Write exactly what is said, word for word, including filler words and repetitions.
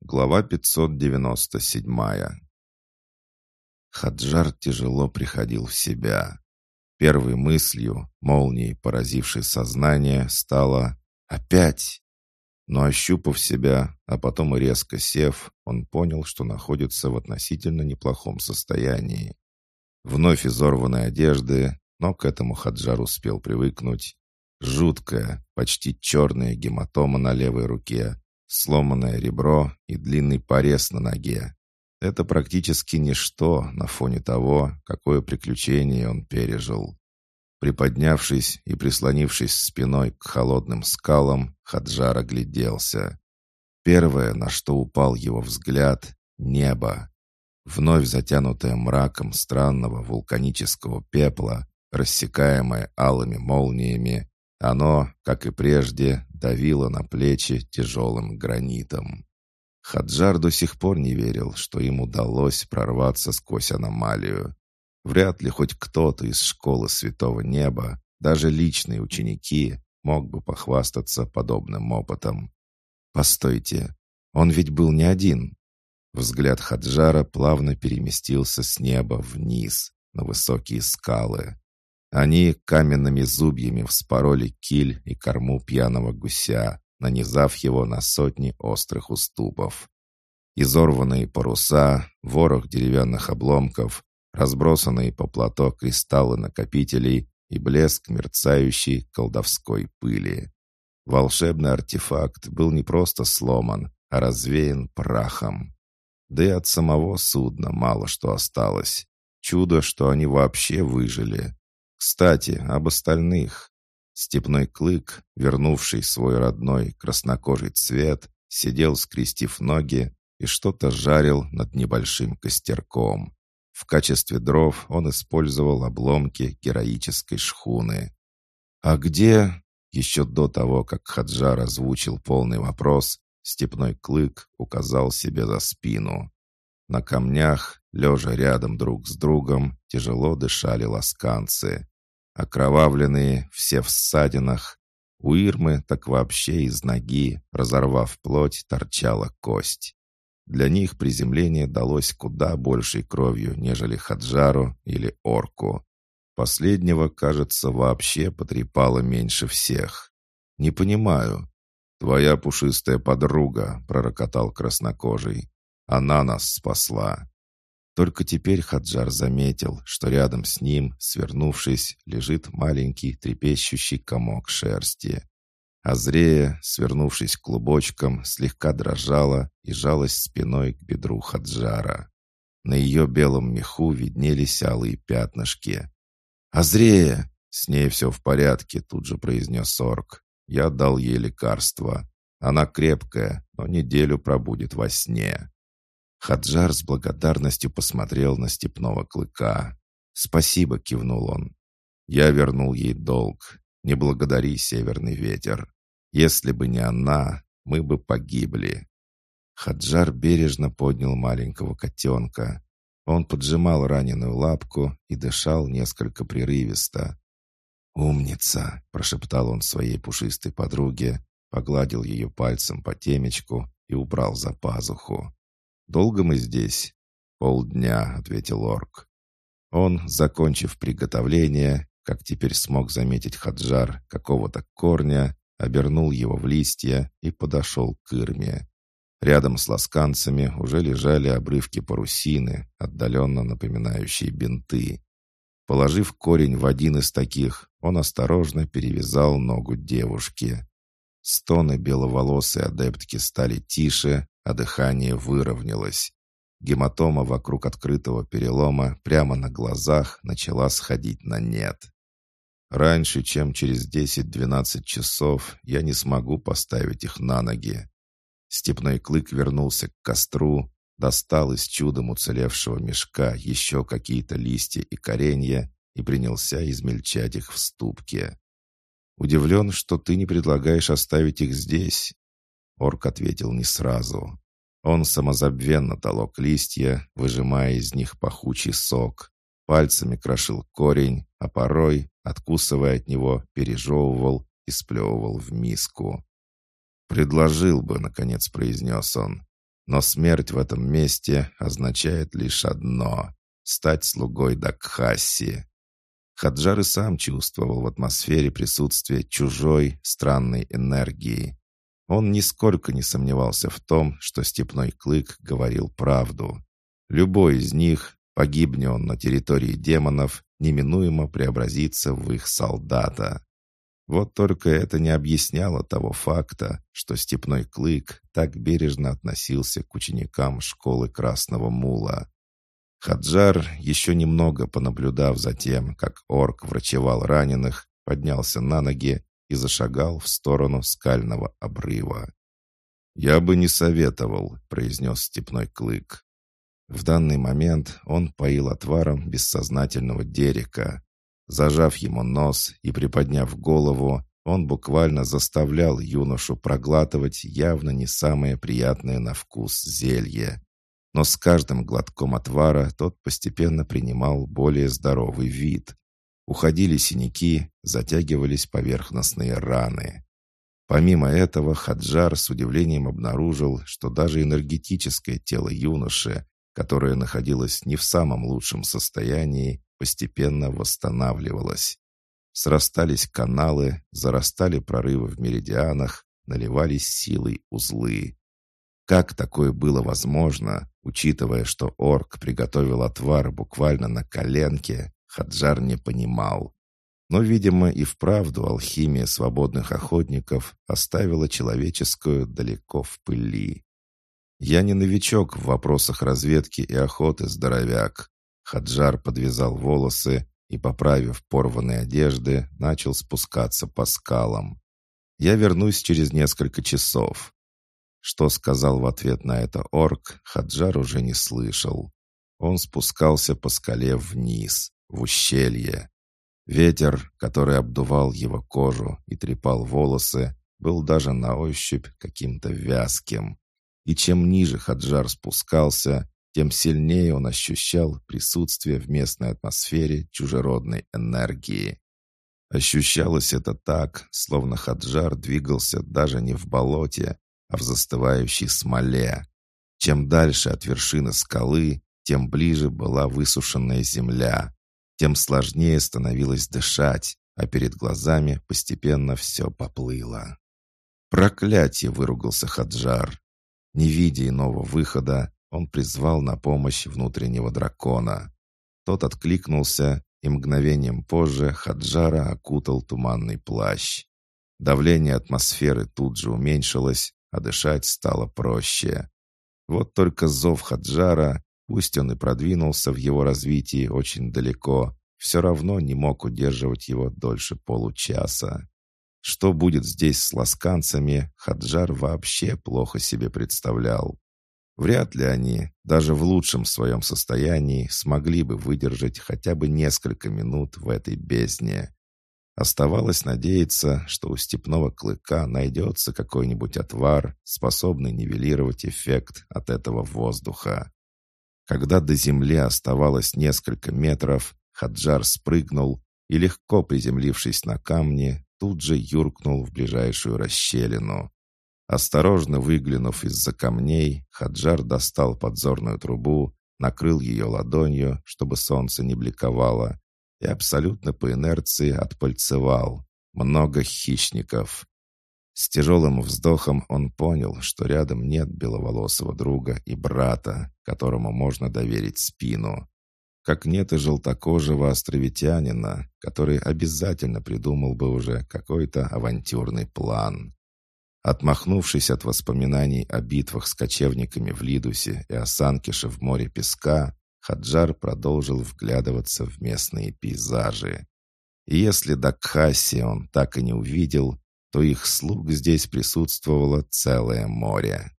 Глава пятьсот девяносто семь. Хаджар тяжело приходил в себя. Первой мыслью, молнией поразившей сознание, стало «Опять!». Но ощупав себя, а потом и резко сев, он понял, что находится в относительно неплохом состоянии. Вновь изорванные одежды, но к этому Хаджар успел привыкнуть. Жуткая, почти черная гематома на левой руке, сломанное ребро и длинный порез на ноге. Это практически ничто на фоне того, какое приключение он пережил. Приподнявшись и прислонившись спиной к холодным скалам, Хаджар огляделся. Первое, на что упал его взгляд — небо. Вновь затянутое мраком странного вулканического пепла, рассекаемое алыми молниями, оно, как и прежде, давило на плечи тяжелым гранитом. Хаджар до сих пор не верил, что им удалось прорваться сквозь аномалию. Вряд ли хоть кто-то из школы Святого Неба, даже личные ученики, мог бы похвастаться подобным опытом. Постойте, он ведь был не один. Взгляд Хаджара плавно переместился с неба вниз, на высокие скалы. Они каменными зубьями вспороли киль и корму пьяного гуся, нанизав его на сотни острых уступов. Изорванные паруса, ворох деревянных обломков, разбросанные по плато кристаллы накопителей и блеск мерцающей колдовской пыли. Волшебный артефакт был не просто сломан, а развеян прахом. Да и от самого судна мало что осталось. Чудо, что они вообще выжили. Кстати, об остальных. Степной клык, вернувший свой родной краснокожий цвет, сидел, скрестив ноги, и что-то жарил над небольшим костерком. В качестве дров он использовал обломки героической шхуны. «А где?» Еще до того, как Хаджар озвучил полный вопрос, степной клык указал себе за спину. На камнях, лежа рядом друг с другом, тяжело дышали ласканцы. Окровавленные, все в ссадинах. У Ирмы так вообще из ноги, разорвав плоть, торчала кость. Для них приземление далось куда большей кровью, нежели Хаджару или орку. Последнего, кажется, вообще потрепало меньше всех. «Не понимаю». «Твоя пушистая подруга», — пророкотал краснокожий. «Она нас спасла». Только теперь Хаджар заметил, что рядом с ним, свернувшись, лежит маленький трепещущий комок шерсти. Азрея, свернувшись клубочком, слегка дрожала и жалась спиной к бедру Хаджара. На ее белом меху виднелись алые пятнышки. «Азрея!» «С ней все в порядке», — тут же произнес орк. «Я дал ей лекарство. Она крепкая, но неделю пробудет во сне». Хаджар с благодарностью посмотрел на степного клыка. «Спасибо», — кивнул он. «Я вернул ей долг. Не благодари, северный ветер. Если бы не она, мы бы погибли». Хаджар бережно поднял маленького котенка. Он поджимал раненую лапку и дышал несколько прерывисто. «Умница!» — прошептал он своей пушистой подруге, погладил ее пальцем по темечку и убрал за пазуху. «Долго мы здесь?» «Полдня», — ответил орк. Он, закончив приготовление, как теперь смог заметить Хаджар, какого-то корня, обернул его в листья и подошел к Ирме. Рядом с ласканцами уже лежали обрывки парусины, отдаленно напоминающие бинты. Положив корень в один из таких, он осторожно перевязал ногу девушки. Стоны беловолосой адептки стали тише, а дыхание выровнялось. Гематома вокруг открытого перелома прямо на глазах начала сходить на нет. «Раньше, чем через десять-двенадцать часов, я не смогу поставить их на ноги». Степной клык вернулся к костру, достал из чудом уцелевшего мешка еще какие-то листья и коренья и принялся измельчать их в ступке. «Удивлен, что ты не предлагаешь оставить их здесь». Орк ответил не сразу. Он самозабвенно толок листья, выжимая из них пахучий сок, пальцами крошил корень, а порой, откусывая от него, пережевывал и сплевывал в миску. «Предложил бы», — наконец произнес он. Но смерть в этом месте означает лишь одно — стать слугой Дакхаси. Хаджар и сам чувствовал в атмосфере присутствие чужой, странной энергии. Он нисколько не сомневался в том, что степной клык говорил правду. Любой из них, погибни он на территории демонов, неминуемо преобразится в их солдата. Вот только это не объясняло того факта, что степной клык так бережно относился к ученикам школы Красного Мула. Хаджар, еще немного понаблюдав за тем, как орк врачевал раненых, поднялся на ноги и зашагал в сторону скального обрыва. «Я бы не советовал», — произнес степной клык. В данный момент он поил отваром бессознательного Дерека. Зажав ему нос и приподняв голову, он буквально заставлял юношу проглатывать явно не самое приятное на вкус зелье. Но с каждым глотком отвара тот постепенно принимал более здоровый вид. Уходили синяки, затягивались поверхностные раны. Помимо этого, Хаджар с удивлением обнаружил, что даже энергетическое тело юноши, которое находилось не в самом лучшем состоянии, постепенно восстанавливалось. Срастались каналы, зарастали прорывы в меридианах, наливались силой узлы. Как такое было возможно, учитывая, что орк приготовил отвар буквально на коленке, Хаджар не понимал. Но, видимо, и вправду алхимия свободных охотников оставила человеческую далеко в пыли. «Я не новичок в вопросах разведки и охоты, здоровяк». Хаджар подвязал волосы и, поправив порванные одежды, начал спускаться по скалам. «Я вернусь через несколько часов». Что сказал в ответ на это орк, Хаджар уже не слышал. Он спускался по скале вниз, в ущелье. Ветер, который обдувал его кожу и трепал волосы, был даже на ощупь каким-то вязким. И чем ниже Хаджар спускался, тем сильнее он ощущал присутствие в местной атмосфере чужеродной энергии. Ощущалось это так, словно Хаджар двигался даже не в болоте, а в застывающей смоле. Чем дальше от вершины скалы, тем ближе была высушенная земля, тем сложнее становилось дышать, а перед глазами постепенно все поплыло. «Проклятие!» — выругался Хаджар. Не видя иного выхода, он призвал на помощь внутреннего дракона. Тот откликнулся, и мгновением позже Хаджара окутал туманный плащ. Давление атмосферы тут же уменьшилось, а дышать стало проще. Вот только зов Хаджара, пусть он и продвинулся в его развитии очень далеко, все равно не мог удерживать его дольше получаса. Что будет здесь с ласканцами, Хаджар вообще плохо себе представлял. Вряд ли они, даже в лучшем своем состоянии, смогли бы выдержать хотя бы несколько минут в этой бездне. Оставалось надеяться, что у степного клыка найдется какой-нибудь отвар, способный нивелировать эффект от этого воздуха. Когда до земли оставалось несколько метров, Хаджар спрыгнул и, легко приземлившись на камни, тут же юркнул в ближайшую расщелину. Осторожно выглянув из-за камней, Хаджар достал подзорную трубу, накрыл ее ладонью, чтобы солнце не бликовало, и абсолютно по инерции отпальцевал. Много хищников. С тяжелым вздохом он понял, что рядом нет беловолосого друга и брата, которому можно доверить спину. Как нет и желтокожего островитянина, который обязательно придумал бы уже какой-то авантюрный план. Отмахнувшись от воспоминаний о битвах с кочевниками в Лидусе и о Санкише в море песка, Хаджар продолжил вглядываться в местные пейзажи. И если Дакхаси он так и не увидел, то их слуг здесь присутствовало целое море.